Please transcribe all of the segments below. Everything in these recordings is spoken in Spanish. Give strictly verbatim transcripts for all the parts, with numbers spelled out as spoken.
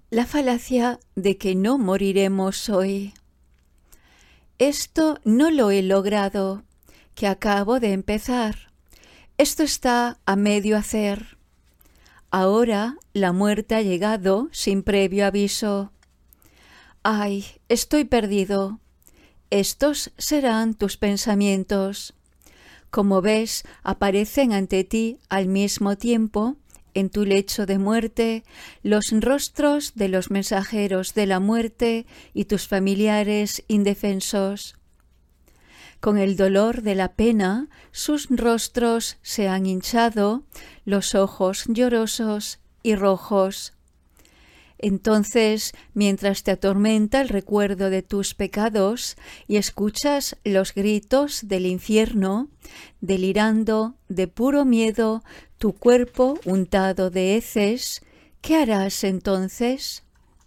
La falacia de que no moriremos hoy. Esto no lo he logrado, que acabo de empezar. Esto está a medio hacer. Ahora la muerte ha llegado sin previo aviso. ¡Ay, estoy perdido! Estos serán tus pensamientos. Como ves, aparecen ante ti al mismo tiempo, en tu lecho de muerte, los rostros de los mensajeros de la muerte y tus familiares indefensos. Con el dolor de la pena, sus rostros se han hinchado, los ojos llorosos y rojos. Entonces, mientras te atormenta el recuerdo de tus pecados y escuchas los gritos del infierno, delirando de puro miedo, tu cuerpo untado de heces, ¿qué harás entonces?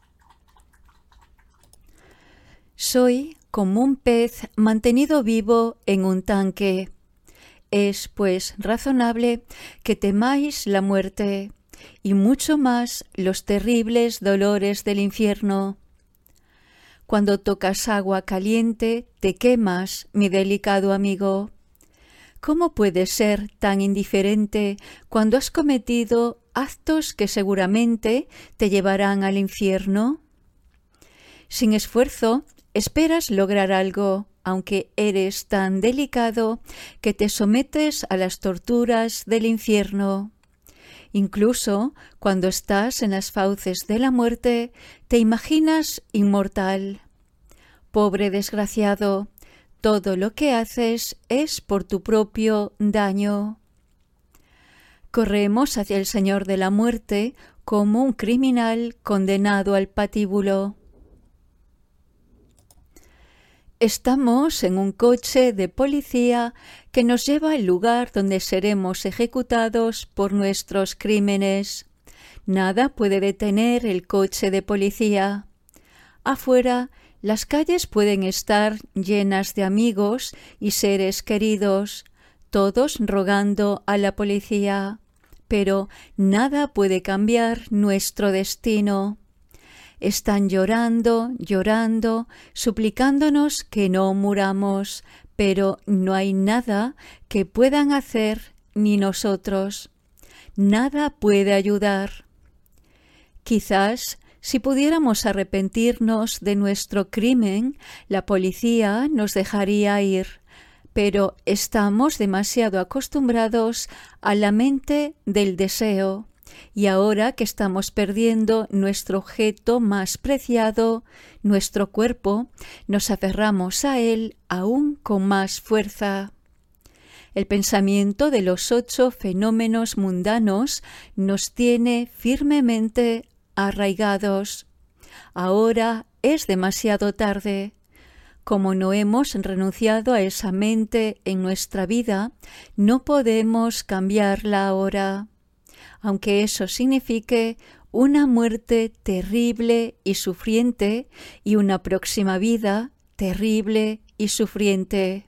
Soy como un pez mantenido vivo en un tanque. Es, pues, razonable que temáis la muerte, y mucho más los terribles dolores del infierno. Cuando tocas agua caliente, te quemas, mi delicado amigo. ¿Cómo puedes ser tan indiferente cuando has cometido actos que seguramente te llevarán al infierno? Sin esfuerzo, esperas lograr algo, aunque eres tan delicado que te sometes a las torturas del infierno. Incluso cuando estás en las fauces de la muerte, te imaginas inmortal. Pobre desgraciado, todo lo que haces es por tu propio daño. Corremos hacia el Señor de la muerte como un criminal condenado al patíbulo. Estamos en un coche de policía que nos lleva al lugar donde seremos ejecutados por nuestros crímenes. Nada puede detener el coche de policía. Afuera, las calles pueden estar llenas de amigos y seres queridos, todos rogando a la policía, pero nada puede cambiar nuestro destino. Están llorando, llorando, suplicándonos que no muramos, pero no hay nada que puedan hacer ni nosotros. Nada puede ayudar. Quizás, si pudiéramos arrepentirnos de nuestro crimen, la policía nos dejaría ir, pero estamos demasiado acostumbrados a la mente del deseo. Y ahora que estamos perdiendo nuestro objeto más preciado, nuestro cuerpo, nos aferramos a él aún con más fuerza. El pensamiento de los ocho fenómenos mundanos nos tiene firmemente arraigados. Ahora es demasiado tarde. Como no hemos renunciado a esa mente en nuestra vida, no podemos cambiarla ahora, aunque eso signifique una muerte terrible y sufriente y una próxima vida terrible y sufriente.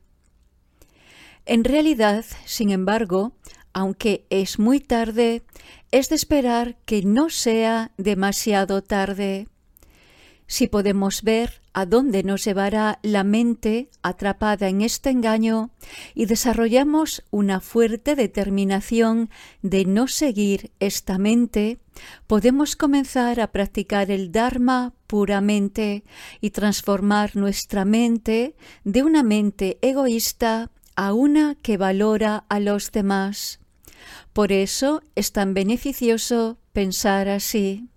En realidad, sin embargo, aunque es muy tarde, es de esperar que no sea demasiado tarde. Si podemos ver a dónde nos llevará la mente atrapada en este engaño y desarrollamos una fuerte determinación de no seguir esta mente, podemos comenzar a practicar el Dharma puramente y transformar nuestra mente de una mente egoísta a una que valora a los demás. Por eso es tan beneficioso pensar así.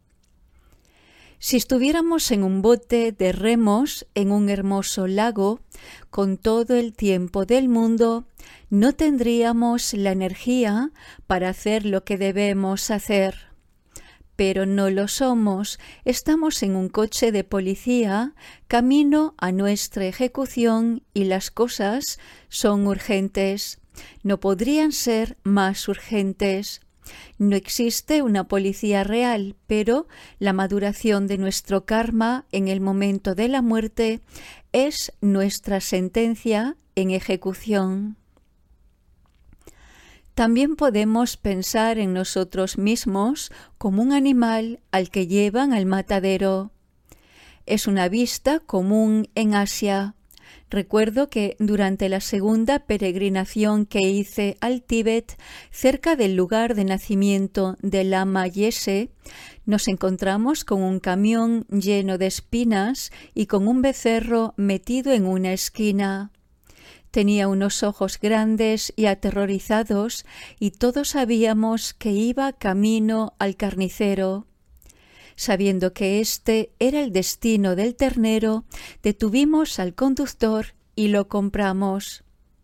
Si estuviéramos en un bote de remos en un hermoso lago, con todo el tiempo del mundo, no tendríamos la energía para hacer lo que debemos hacer. Pero no lo somos, estamos en un coche de policía, camino a nuestra ejecución y las cosas son urgentes. No podrían ser más urgentes. No existe una policía real, pero la maduración de nuestro karma en el momento de la muerte es nuestra sentencia en ejecución. También podemos pensar en nosotros mismos como un animal al que llevan al matadero. Es una vista común en Asia. Recuerdo que durante la segunda peregrinación que hice al Tíbet, cerca del lugar de nacimiento de Lama Yese, nos encontramos con un camión lleno de espinas y con un becerro metido en una esquina. Tenía unos ojos grandes y aterrorizados, y todos sabíamos que iba camino al carnicero. Sabiendo que este era el destino del ternero, detuvimos al conductor y lo compramos.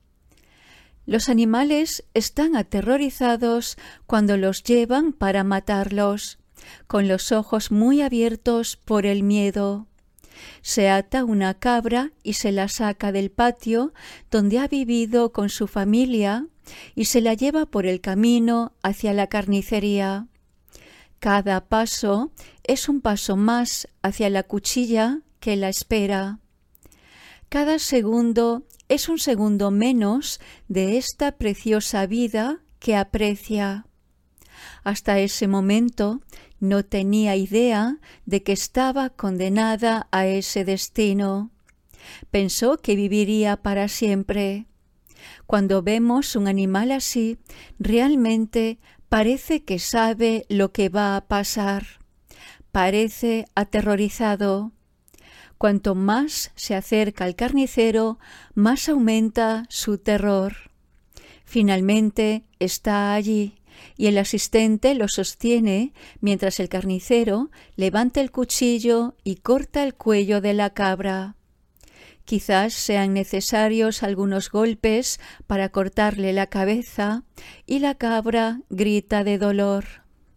Los animales están aterrorizados cuando los llevan para matarlos, con los ojos muy abiertos por el miedo. Se ata una cabra y se la saca del patio donde ha vivido con su familia y se la lleva por el camino hacia la carnicería. Cada paso es un paso más hacia la cuchilla que la espera. Cada segundo es un segundo menos de esta preciosa vida que aprecia. Hasta ese momento no tenía idea de que estaba condenada a ese destino. Pensó que viviría para siempre. Cuando vemos un animal así, realmente parece que sabe lo que va a pasar. Parece aterrorizado. Cuanto más se acerca al carnicero, más aumenta su terror. Finalmente está allí, y el asistente lo sostiene mientras el carnicero levanta el cuchillo y corta el cuello de la cabra. Quizás sean necesarios algunos golpes para cortarle la cabeza, y la cabra grita de dolor.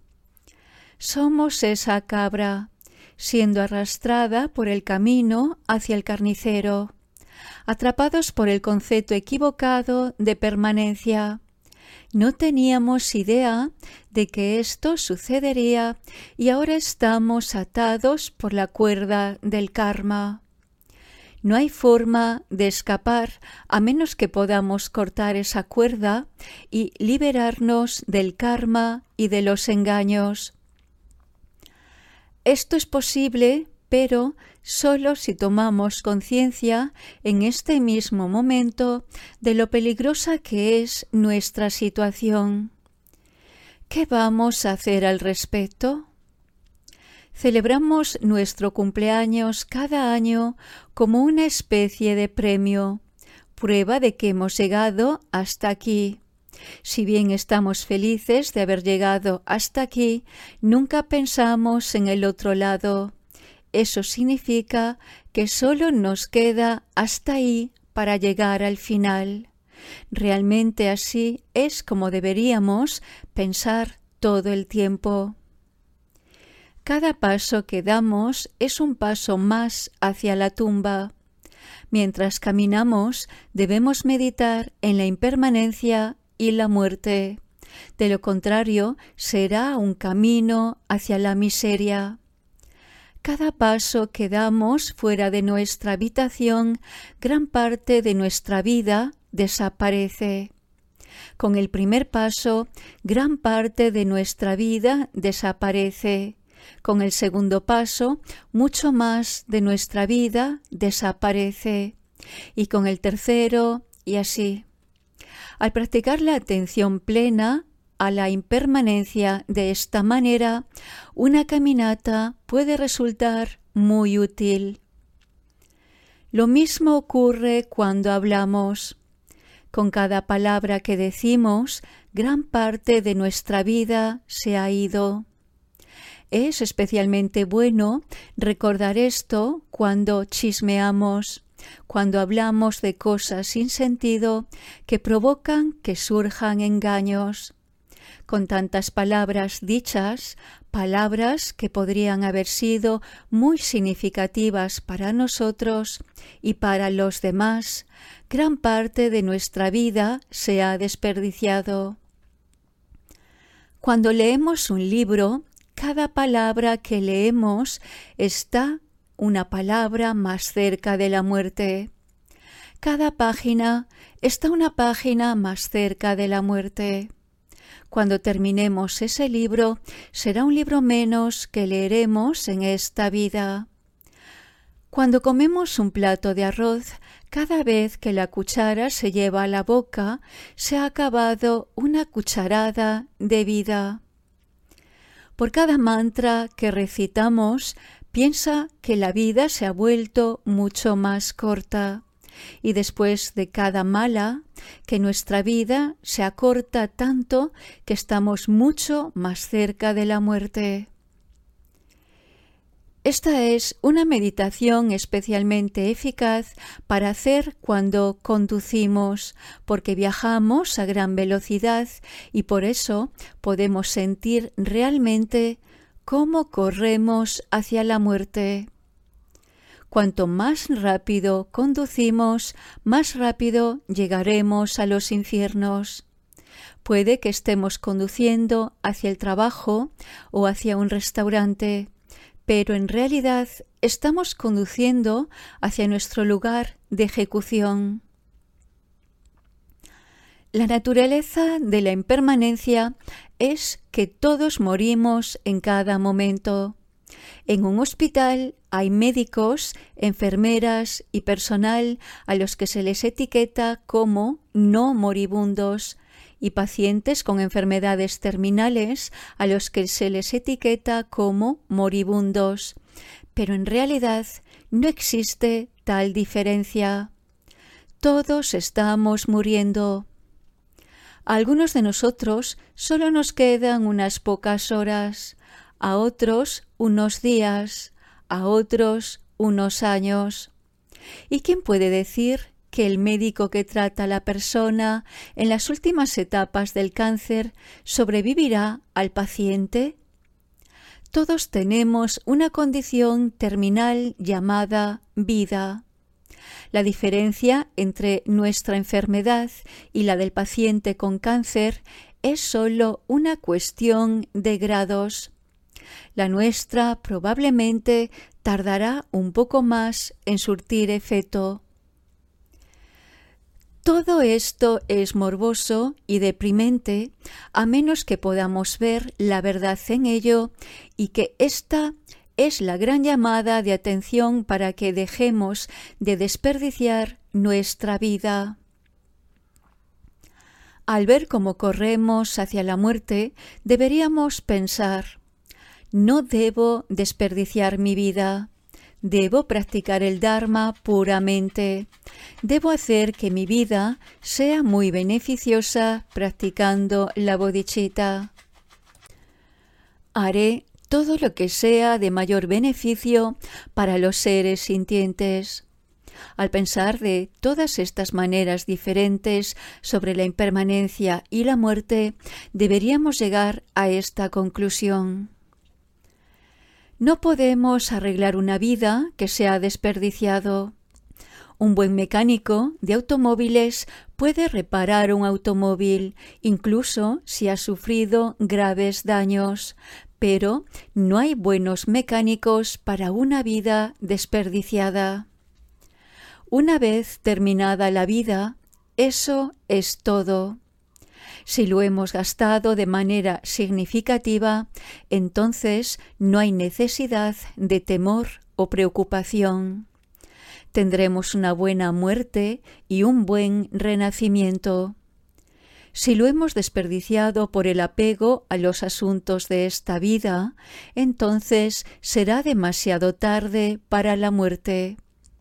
Somos esa cabra, siendo arrastrada por el camino hacia el carnicero, atrapados por el concepto equivocado de permanencia. No teníamos idea de que esto sucedería y ahora estamos atados por la cuerda del karma. No hay forma de escapar a menos que podamos cortar esa cuerda y liberarnos del karma y de los engaños. Esto es posible, pero solo si tomamos conciencia en este mismo momento de lo peligrosa que es nuestra situación. ¿Qué vamos a hacer al respecto? Celebramos nuestro cumpleaños cada año como una especie de premio, prueba de que hemos llegado hasta aquí. Si bien estamos felices de haber llegado hasta aquí, nunca pensamos en el otro lado. Eso significa que solo nos queda hasta ahí para llegar al final. Realmente así es como deberíamos pensar todo el tiempo. Cada paso que damos es un paso más hacia la tumba. Mientras caminamos, debemos meditar en la impermanencia y la muerte. De lo contrario, será un camino hacia la miseria. Cada paso que damos fuera de nuestra habitación, gran parte de nuestra vida desaparece. Con el primer paso, gran parte de nuestra vida desaparece. Con el segundo paso, mucho más de nuestra vida desaparece. Y con el tercero, y así. Al practicar la atención plena a la impermanencia de esta manera, una caminata puede resultar muy útil. Lo mismo ocurre cuando hablamos. Con cada palabra que decimos, gran parte de nuestra vida se ha ido. Es especialmente bueno recordar esto cuando chismeamos, cuando hablamos de cosas sin sentido que provocan que surjan engaños. Con tantas palabras dichas, palabras que podrían haber sido muy significativas para nosotros y para los demás, gran parte de nuestra vida se ha desperdiciado. Cuando leemos un libro, cada palabra que leemos está una palabra más cerca de la muerte. Cada página está una página más cerca de la muerte. Cuando terminemos ese libro, será un libro menos que leeremos en esta vida. Cuando comemos un plato de arroz, cada vez que la cuchara se lleva a la boca, se ha acabado una cucharada de vida. Por cada mantra que recitamos, piensa que la vida se ha vuelto mucho más corta. Y después de cada mala, que nuestra vida se acorta tanto que estamos mucho más cerca de la muerte. Esta es una meditación especialmente eficaz para hacer cuando conducimos, porque viajamos a gran velocidad y por eso podemos sentir realmente cómo corremos hacia la muerte. Cuanto más rápido conducimos, más rápido llegaremos a los infiernos. Puede que estemos conduciendo hacia el trabajo o hacia un restaurante, pero en realidad estamos conduciendo hacia nuestro lugar de ejecución. La naturaleza de la impermanencia es que todos morimos en cada momento. En un hospital hay médicos, enfermeras y personal a los que se les etiqueta como no moribundos y pacientes con enfermedades terminales a los que se les etiqueta como moribundos. Pero en realidad no existe tal diferencia. Todos estamos muriendo. A algunos de nosotros solo nos quedan unas pocas horas, a otros unos días, a otros unos años. ¿Y quién puede decir que el médico que trata a la persona en las últimas etapas del cáncer sobrevivirá al paciente? Todos tenemos una condición terminal llamada vida. La diferencia entre nuestra enfermedad y la del paciente con cáncer es solo una cuestión de grados. La nuestra probablemente tardará un poco más en surtir efecto. Todo esto es morboso y deprimente a menos que podamos ver la verdad en ello y que esta es la gran llamada de atención para que dejemos de desperdiciar nuestra vida. Al ver cómo corremos hacia la muerte, deberíamos pensar: no debo desperdiciar mi vida. Debo practicar el Dharma puramente. Debo hacer que mi vida sea muy beneficiosa practicando la bodhicitta. Haré todo lo que sea de mayor beneficio para los seres sintientes. Al pensar de todas estas maneras diferentes sobre la impermanencia y la muerte, deberíamos llegar a esta conclusión. No podemos arreglar una vida que se ha desperdiciado. Un buen mecánico de automóviles puede reparar un automóvil, incluso si ha sufrido graves daños, pero no hay buenos mecánicos para una vida desperdiciada. Una vez terminada la vida, eso es todo. Si lo hemos gastado de manera significativa, entonces no hay necesidad de temor o preocupación. Tendremos una buena muerte y un buen renacimiento. Si lo hemos desperdiciado por el apego a los asuntos de esta vida, entonces será demasiado tarde para la muerte.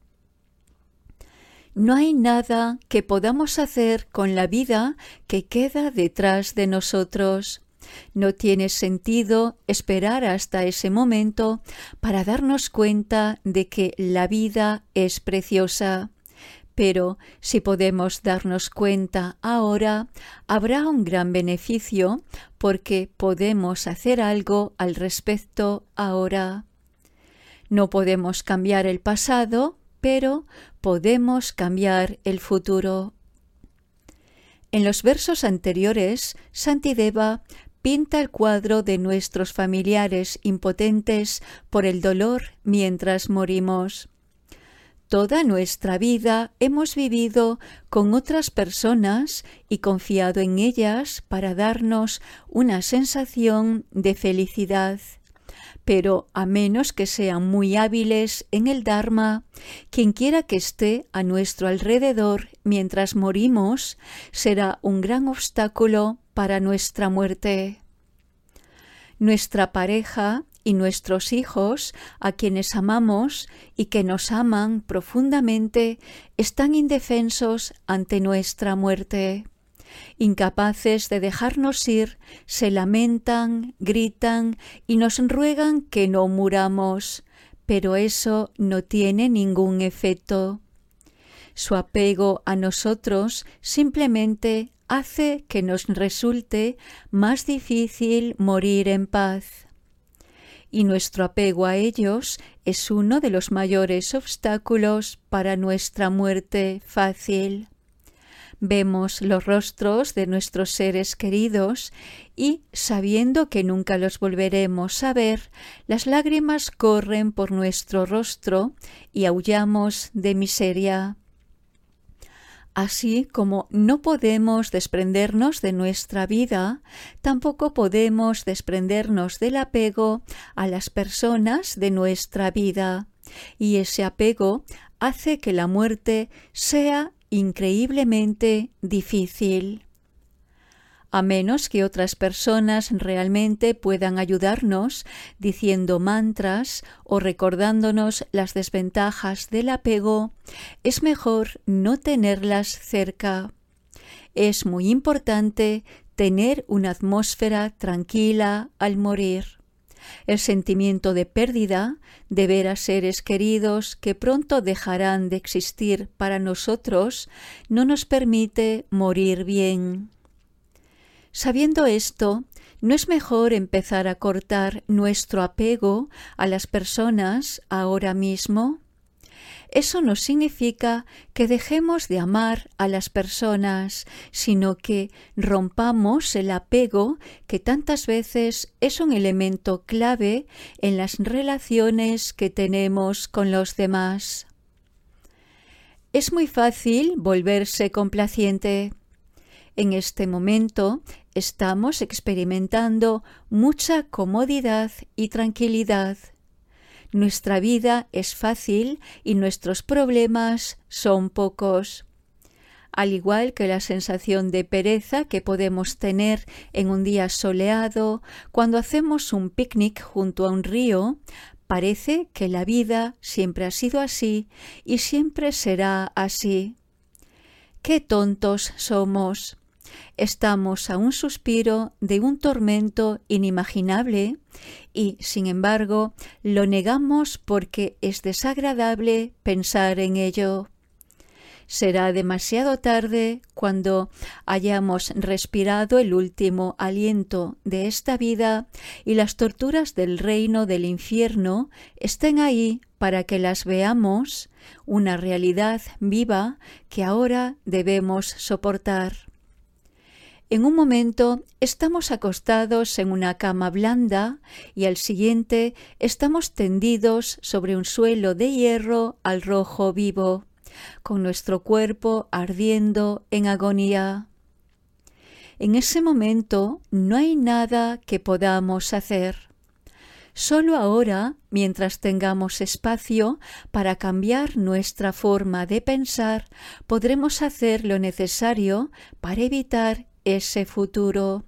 No hay nada que podamos hacer con la vida que queda detrás de nosotros. No tiene sentido esperar hasta ese momento para darnos cuenta de que la vida es preciosa. Pero si podemos darnos cuenta ahora, habrá un gran beneficio porque podemos hacer algo al respecto ahora. No podemos cambiar el pasado, pero podemos cambiar el futuro. En los versos anteriores, Shantideva pinta el cuadro de nuestros familiares impotentes por el dolor mientras morimos. Toda nuestra vida hemos vivido con otras personas y confiado en ellas para darnos una sensación de felicidad. Pero a menos que sean muy hábiles en el Dharma, quien quiera que esté a nuestro alrededor mientras morimos será un gran obstáculo para nuestra muerte. Nuestra pareja y nuestros hijos, a quienes amamos y que nos aman profundamente, están indefensos ante nuestra muerte. Incapaces de dejarnos ir, se lamentan, gritan y nos ruegan que no muramos, pero eso no tiene ningún efecto. Su apego a nosotros simplemente hace que nos resulte más difícil morir en paz. Y nuestro apego a ellos es uno de los mayores obstáculos para nuestra muerte fácil. Vemos los rostros de nuestros seres queridos y, sabiendo que nunca los volveremos a ver, las lágrimas corren por nuestro rostro y aullamos de miseria. Así como no podemos desprendernos de nuestra vida, tampoco podemos desprendernos del apego a las personas de nuestra vida, y ese apego hace que la muerte sea increíblemente difícil. A menos que otras personas realmente puedan ayudarnos diciendo mantras o recordándonos las desventajas del apego, es mejor no tenerlas cerca. Es muy importante tener una atmósfera tranquila al morir. El sentimiento de pérdida, de ver a seres queridos que pronto dejarán de existir para nosotros, no nos permite morir bien. Sabiendo esto, ¿no es mejor empezar a cortar nuestro apego a las personas ahora mismo? Eso no significa que dejemos de amar a las personas, sino que rompamos el apego que tantas veces es un elemento clave en las relaciones que tenemos con los demás. Es muy fácil volverse complaciente. En este momento estamos experimentando mucha comodidad y tranquilidad. Nuestra vida es fácil y nuestros problemas son pocos. Al igual que la sensación de pereza que podemos tener en un día soleado, cuando hacemos un picnic junto a un río, parece que la vida siempre ha sido así y siempre será así. ¡Qué tontos somos! Estamos a un suspiro de un tormento inimaginable y, sin embargo, lo negamos porque es desagradable pensar en ello. Será demasiado tarde cuando hayamos respirado el último aliento de esta vida y las torturas del reino del infierno estén ahí para que las veamos, una realidad viva que ahora debemos soportar. En un momento estamos acostados en una cama blanda y al siguiente estamos tendidos sobre un suelo de hierro al rojo vivo, con nuestro cuerpo ardiendo en agonía. En ese momento no hay nada que podamos hacer. Solo ahora, mientras tengamos espacio para cambiar nuestra forma de pensar, podremos hacer lo necesario para evitar ese futuro.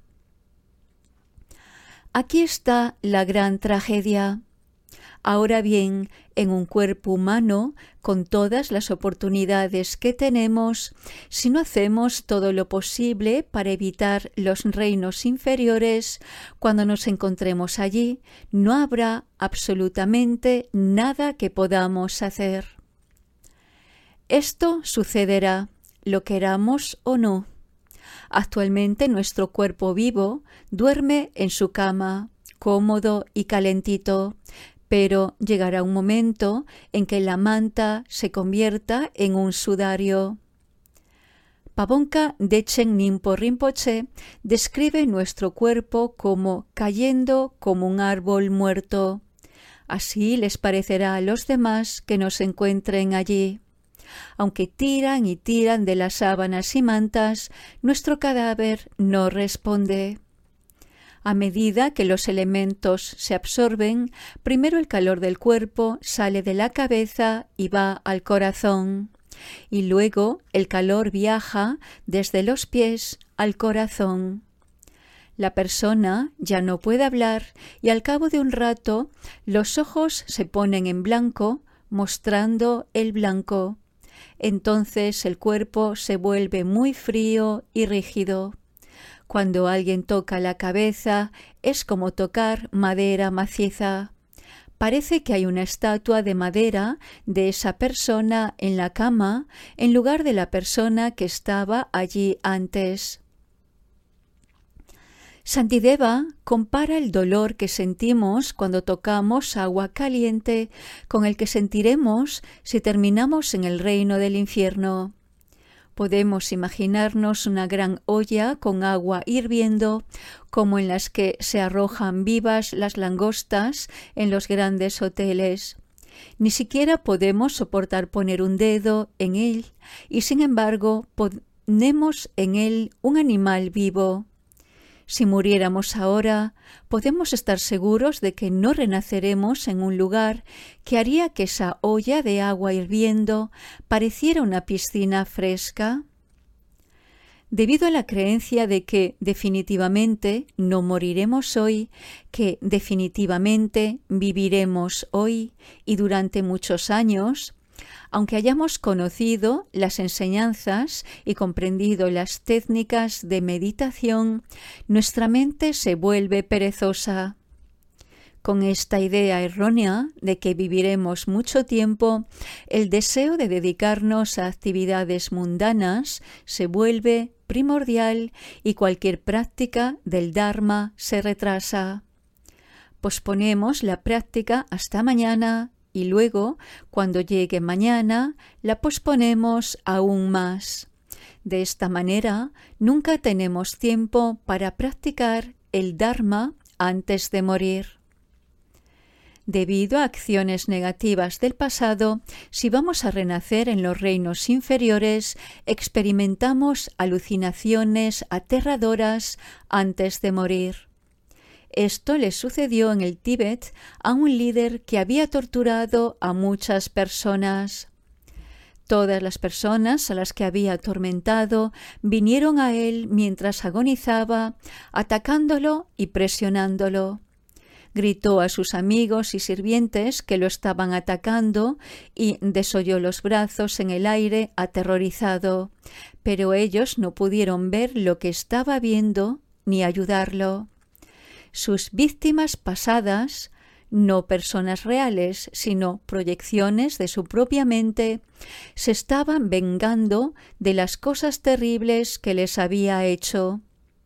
Aquí está la gran tragedia. Ahora bien, en un cuerpo humano, con todas las oportunidades que tenemos, si no hacemos todo lo posible para evitar los reinos inferiores, cuando nos encontremos allí, no habrá absolutamente nada que podamos hacer. Esto sucederá, lo queramos o no. Actualmente nuestro cuerpo vivo duerme en su cama, cómodo y calentito, pero llegará un momento en que la manta se convierta en un sudario. Pabonka Dechen Nimpo Rinpoche describe nuestro cuerpo como cayendo como un árbol muerto. Así les parecerá a los demás que nos encuentren allí. Aunque tiran y tiran de las sábanas y mantas, nuestro cadáver no responde. A medida que los elementos se absorben, primero el calor del cuerpo sale de la cabeza y va al corazón, y luego el calor viaja desde los pies al corazón. La persona ya no puede hablar y al cabo de un rato los ojos se ponen en blanco, mostrando el blanco. Entonces el cuerpo se vuelve muy frío y rígido. Cuando alguien toca la cabeza es como tocar madera maciza. Parece que hay una estatua de madera de esa persona en la cama en lugar de la persona que estaba allí antes. Shantideva compara el dolor que sentimos cuando tocamos agua caliente con el que sentiremos si terminamos en el reino del infierno. Podemos imaginarnos una gran olla con agua hirviendo, como en las que se arrojan vivas las langostas en los grandes hoteles. Ni siquiera podemos soportar poner un dedo en él, y sin embargo ponemos en él un animal vivo. Si muriéramos ahora, podemos estar seguros de que no renaceremos en un lugar que haría que esa olla de agua hirviendo pareciera una piscina fresca. Debido a la creencia de que definitivamente no moriremos hoy, que definitivamente viviremos hoy y durante muchos años, aunque hayamos conocido las enseñanzas y comprendido las técnicas de meditación, nuestra mente se vuelve perezosa. Con esta idea errónea de que viviremos mucho tiempo, el deseo de dedicarnos a actividades mundanas se vuelve primordial y cualquier práctica del Dharma se retrasa. Posponemos la práctica hasta mañana y luego, cuando llegue mañana, la posponemos aún más. De esta manera, nunca tenemos tiempo para practicar el Dharma antes de morir. Debido a acciones negativas del pasado, si vamos a renacer en los reinos inferiores, experimentamos alucinaciones aterradoras antes de morir. Esto le sucedió en el Tíbet a un líder que había torturado a muchas personas. Todas las personas a las que había atormentado vinieron a él mientras agonizaba, atacándolo y presionándolo. Gritó a sus amigos y sirvientes que lo estaban atacando y desolló los brazos en el aire aterrorizado, pero ellos no pudieron ver lo que estaba viendo ni ayudarlo. Sus víctimas pasadas, no personas reales, sino proyecciones de su propia mente, se estaban vengando de las cosas terribles que les había hecho.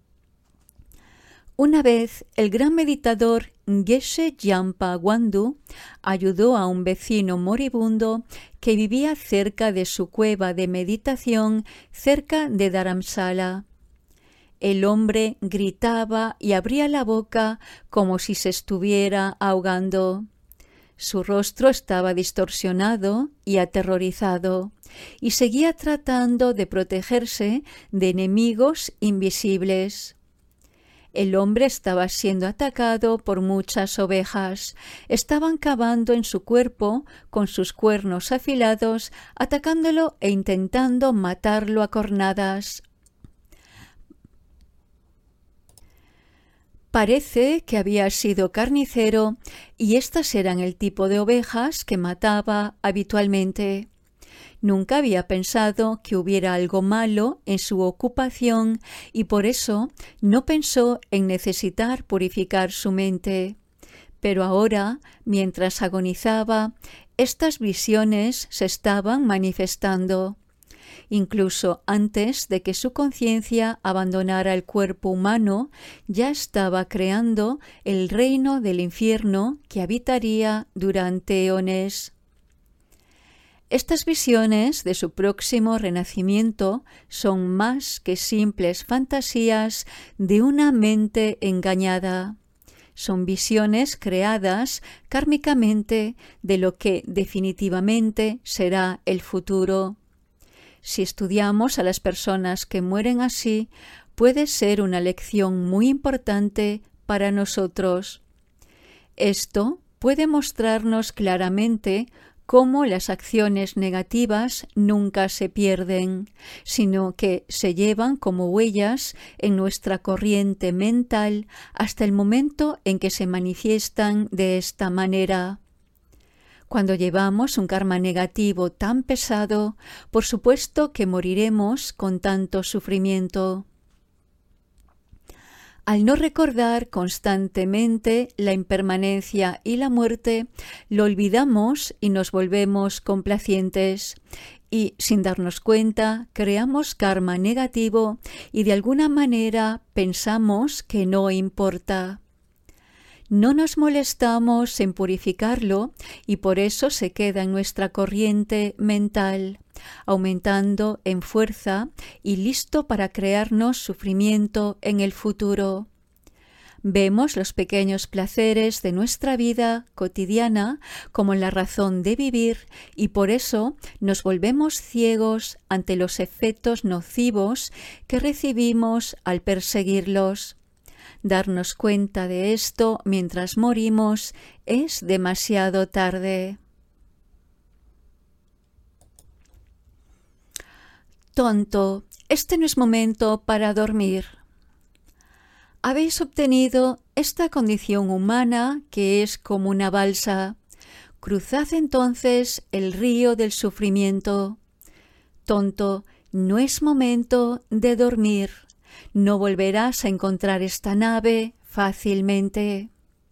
Una vez, el gran meditador Geshe Jampa Wandu ayudó a un vecino moribundo que vivía cerca de su cueva de meditación cerca de Dharamsala. El hombre gritaba y abría la boca como si se estuviera ahogando. Su rostro estaba distorsionado y aterrorizado, y seguía tratando de protegerse de enemigos invisibles. El hombre estaba siendo atacado por muchas ovejas. Estaban cavando en su cuerpo con sus cuernos afilados, atacándolo e intentando matarlo a cornadas. Parece que había sido carnicero y estas eran el tipo de ovejas que mataba habitualmente. Nunca había pensado que hubiera algo malo en su ocupación y por eso no pensó en necesitar purificar su mente. Pero ahora, mientras agonizaba, estas visiones se estaban manifestando. Incluso antes de que su conciencia abandonara el cuerpo humano, ya estaba creando el reino del infierno que habitaría durante eones. Estas visiones de su próximo renacimiento son más que simples fantasías de una mente engañada. Son visiones creadas kármicamente de lo que definitivamente será el futuro. Si estudiamos a las personas que mueren así, puede ser una lección muy importante para nosotros. Esto puede mostrarnos claramente cómo las acciones negativas nunca se pierden, sino que se llevan como huellas en nuestra corriente mental hasta el momento en que se manifiestan de esta manera. Cuando llevamos un karma negativo tan pesado, por supuesto que moriremos con tanto sufrimiento. Al no recordar constantemente la impermanencia y la muerte, lo olvidamos y nos volvemos complacientes. Y, sin darnos cuenta, creamos karma negativo y de alguna manera pensamos que no importa. No nos molestamos en purificarlo y por eso se queda en nuestra corriente mental, aumentando en fuerza y listo para crearnos sufrimiento en el futuro. Vemos los pequeños placeres de nuestra vida cotidiana como la razón de vivir y por eso nos volvemos ciegos ante los efectos nocivos que recibimos al perseguirlos. Darnos cuenta de esto mientras morimos es demasiado tarde. Tonto, este no es momento para dormir. Habéis obtenido esta condición humana que es como una balsa. Cruzad entonces el río del sufrimiento. Tonto, no es momento de dormir. No volverás a encontrar esta nave fácilmente.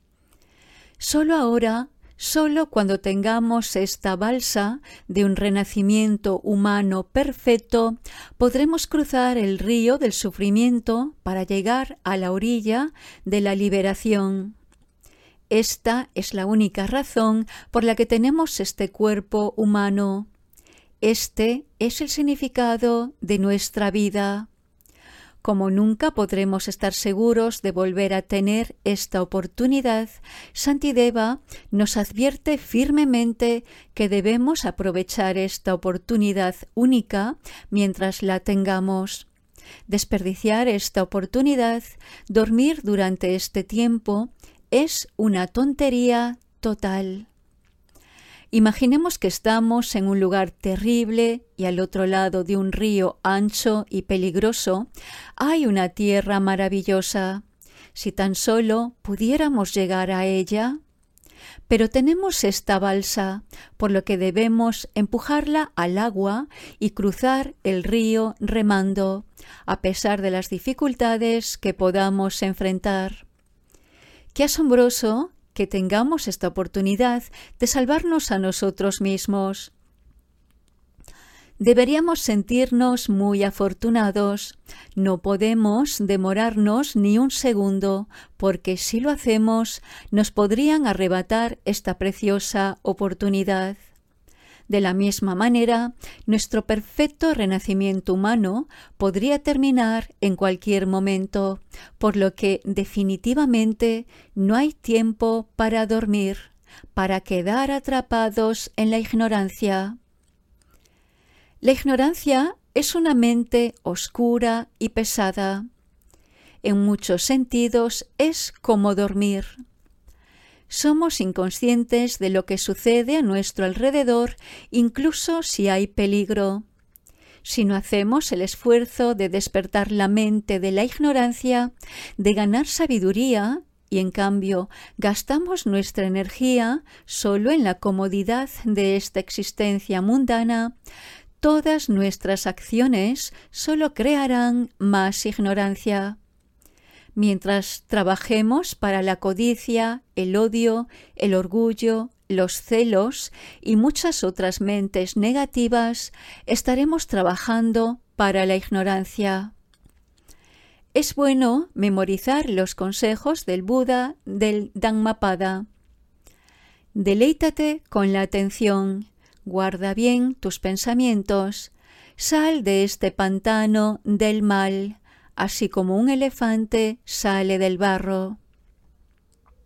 Solo ahora, solo cuando tengamos esta balsa de un renacimiento humano perfecto, podremos cruzar el río del sufrimiento para llegar a la orilla de la liberación. Esta es la única razón por la que tenemos este cuerpo humano. Este es el significado de nuestra vida. Como nunca podremos estar seguros de volver a tener esta oportunidad, Shantideva nos advierte firmemente que debemos aprovechar esta oportunidad única mientras la tengamos. Desperdiciar esta oportunidad, dormir durante este tiempo, es una tontería total. Imaginemos que estamos en un lugar terrible y al otro lado de un río ancho y peligroso hay una tierra maravillosa. Si tan solo pudiéramos llegar a ella. Pero tenemos esta balsa, por lo que debemos empujarla al agua y cruzar el río remando, a pesar de las dificultades que podamos enfrentar. ¡Qué asombroso que tengamos esta oportunidad de salvarnos a nosotros mismos! Deberíamos sentirnos muy afortunados. No podemos demorarnos ni un segundo, porque si lo hacemos, nos podrían arrebatar esta preciosa oportunidad. De la misma manera, nuestro perfecto renacimiento humano podría terminar en cualquier momento, por lo que definitivamente no hay tiempo para dormir, para quedar atrapados en la ignorancia. La ignorancia es una mente oscura y pesada. En muchos sentidos es como dormir. Somos inconscientes de lo que sucede a nuestro alrededor, incluso si hay peligro. Si no hacemos el esfuerzo de despertar la mente de la ignorancia, de ganar sabiduría, y en cambio gastamos nuestra energía solo en la comodidad de esta existencia mundana, todas nuestras acciones solo crearán más ignorancia. Mientras trabajemos para la codicia, el odio, el orgullo, los celos y muchas otras mentes negativas, estaremos trabajando para la ignorancia. Es bueno memorizar los consejos del Buda del Dhammapada. Deleítate con la atención, guarda bien tus pensamientos, sal de este pantano del mal, así como un elefante sale del barro.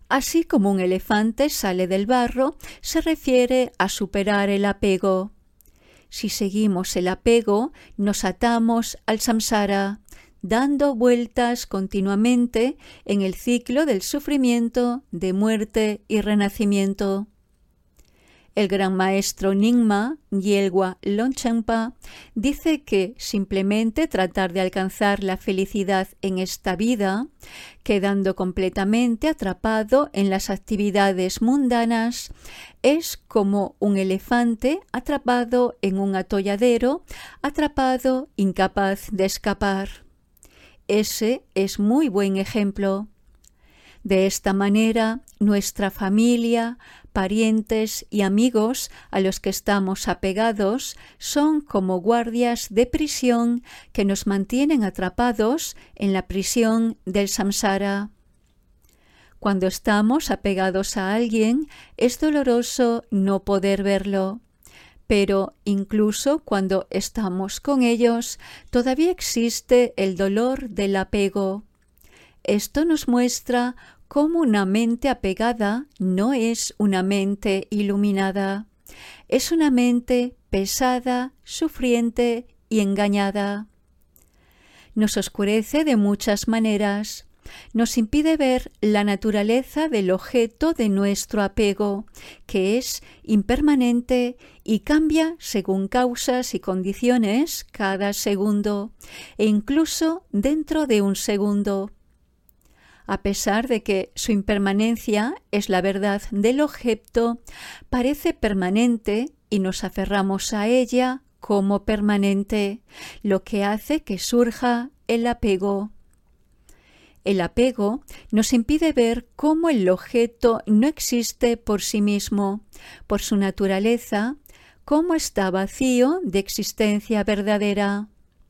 Así como un elefante sale del barro, se refiere a superar el apego. Si seguimos el apego, nos atamos al samsara, dando vueltas continuamente en el ciclo del sufrimiento, de muerte y renacimiento. El gran maestro Nyingma Yelwa Longchenpa dice que simplemente tratar de alcanzar la felicidad en esta vida, quedando completamente atrapado en las actividades mundanas, es como un elefante atrapado en un atolladero, atrapado, incapaz de escapar. Ese es muy buen ejemplo. De esta manera, nuestra familia, parientes y amigos a los que estamos apegados son como guardias de prisión que nos mantienen atrapados en la prisión del samsara. Cuando estamos apegados a alguien, es doloroso no poder verlo. Pero incluso cuando estamos con ellos, todavía existe el dolor del apego. Esto nos muestra cómo una mente apegada no es una mente iluminada. Es una mente pesada, sufriente y engañada. Nos oscurece de muchas maneras. Nos impide ver la naturaleza del objeto de nuestro apego, que es impermanente y cambia según causas y condiciones cada segundo, e incluso dentro de un segundo. A pesar de que su impermanencia es la verdad del objeto, parece permanente y nos aferramos a ella como permanente, lo que hace que surja el apego. El apego nos impide ver cómo el objeto no existe por sí mismo, por su naturaleza, cómo está vacío de existencia verdadera.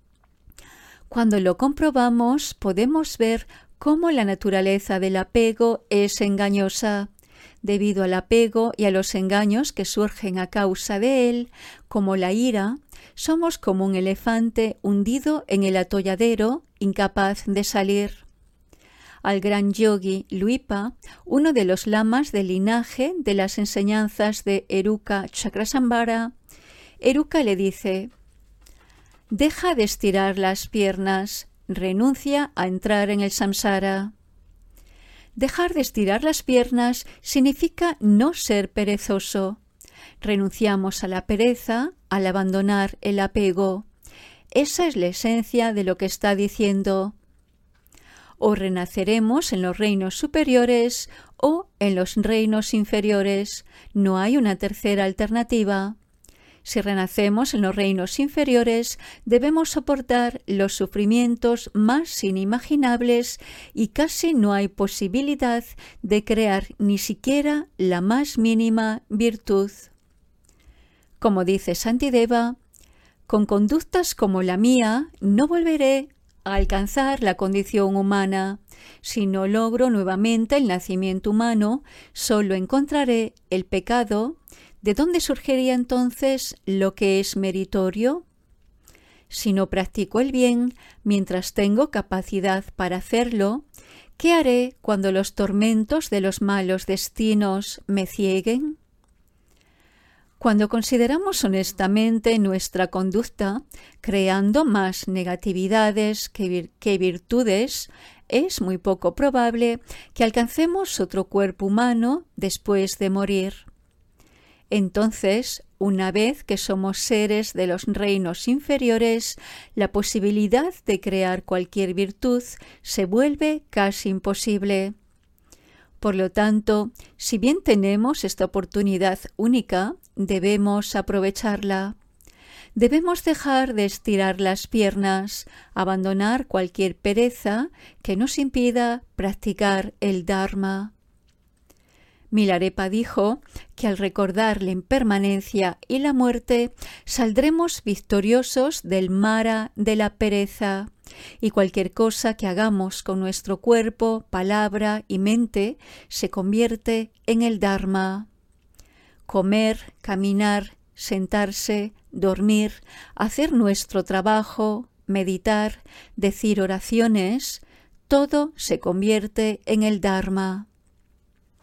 Cuando lo comprobamos, podemos ver cómo la naturaleza del apego es engañosa. Debido al apego y a los engaños que surgen a causa de él, como la ira, somos como un elefante hundido en el atolladero, incapaz de salir. Al gran yogi Luipa, uno de los lamas del linaje de las enseñanzas de Eruka Chakrasambhara, Eruka le dice: «Deja de estirar las piernas, renuncia a entrar en el samsara». Dejar de estirar las piernas significa no ser perezoso. Renunciamos a la pereza al abandonar el apego. Esa es la esencia de lo que está diciendo. O renaceremos en los reinos superiores o en los reinos inferiores. No hay una tercera alternativa. Si renacemos en los reinos inferiores, debemos soportar los sufrimientos más inimaginables y casi no hay posibilidad de crear ni siquiera la más mínima virtud. Como dice Santideva, con conductas como la mía no volveré a alcanzar la condición humana. Si no logro nuevamente el nacimiento humano, solo encontraré el pecado. ¿De dónde surgiría entonces lo que es meritorio? Si no practico el bien mientras tengo capacidad para hacerlo, ¿qué haré cuando los tormentos de los malos destinos me cieguen? Cuando consideramos honestamente nuestra conducta, creando más negatividades que, vir- que virtudes, es muy poco probable que alcancemos otro cuerpo humano después de morir. Entonces, una vez que somos seres de los reinos inferiores, la posibilidad de crear cualquier virtud se vuelve casi imposible. Por lo tanto, si bien tenemos esta oportunidad única, debemos aprovecharla. Debemos dejar de estirar las piernas, abandonar cualquier pereza que nos impida practicar el Dharma. Milarepa dijo que al recordar la impermanencia y la muerte, saldremos victoriosos del mara de la pereza, y cualquier cosa que hagamos con nuestro cuerpo, palabra y mente se convierte en el Dharma. Comer, caminar, sentarse, dormir, hacer nuestro trabajo, meditar, decir oraciones, todo se convierte en el Dharma.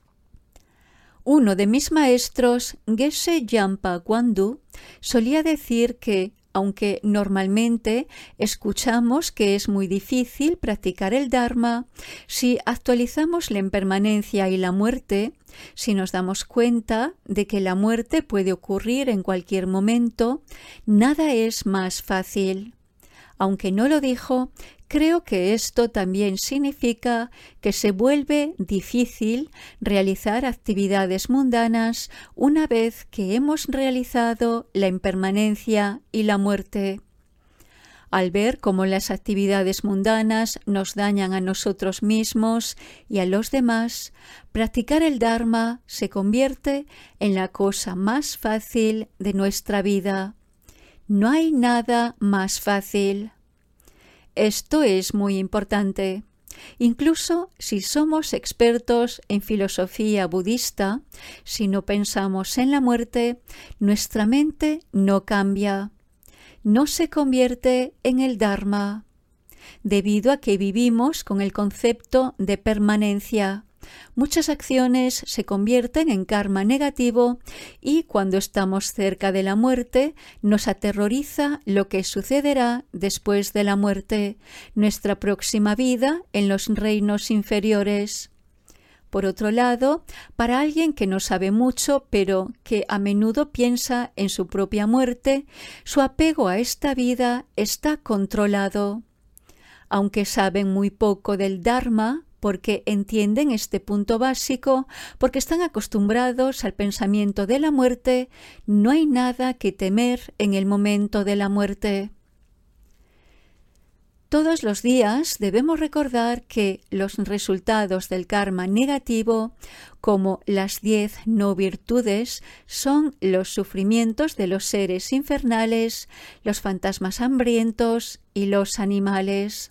Uno de mis maestros, Geshe Jampa Gwandu, solía decir que, aunque normalmente escuchamos que es muy difícil practicar el Dharma, si actualizamos la impermanencia y la muerte, si nos damos cuenta de que la muerte puede ocurrir en cualquier momento, nada es más fácil. Aunque no lo dijo, creo que esto también significa que se vuelve difícil realizar actividades mundanas una vez que hemos realizado la impermanencia y la muerte. Al ver cómo las actividades mundanas nos dañan a nosotros mismos y a los demás, practicar el Dharma se convierte en la cosa más fácil de nuestra vida. No hay nada más fácil. Esto es muy importante. Incluso si somos expertos en filosofía budista, si no pensamos en la muerte, nuestra mente no cambia, no se convierte en el Dharma, debido a que vivimos con el concepto de permanencia. Muchas acciones se convierten en karma negativo y cuando estamos cerca de la muerte nos aterroriza lo que sucederá después de la muerte, nuestra próxima vida en los reinos inferiores. Por otro lado, para alguien que no sabe mucho pero que a menudo piensa en su propia muerte, su apego a esta vida está controlado. Aunque saben muy poco del Dharma, porque entienden este punto básico, porque están acostumbrados al pensamiento de la muerte, no hay nada que temer en el momento de la muerte. Todos los días debemos recordar que los resultados del karma negativo, como las diez no virtudes, son los sufrimientos de los seres infernales, los fantasmas hambrientos y los animales.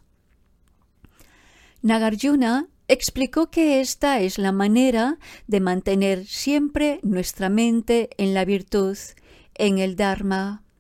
Nagarjuna explicó que esta es la manera de mantener siempre nuestra mente en la virtud, en el Dharma.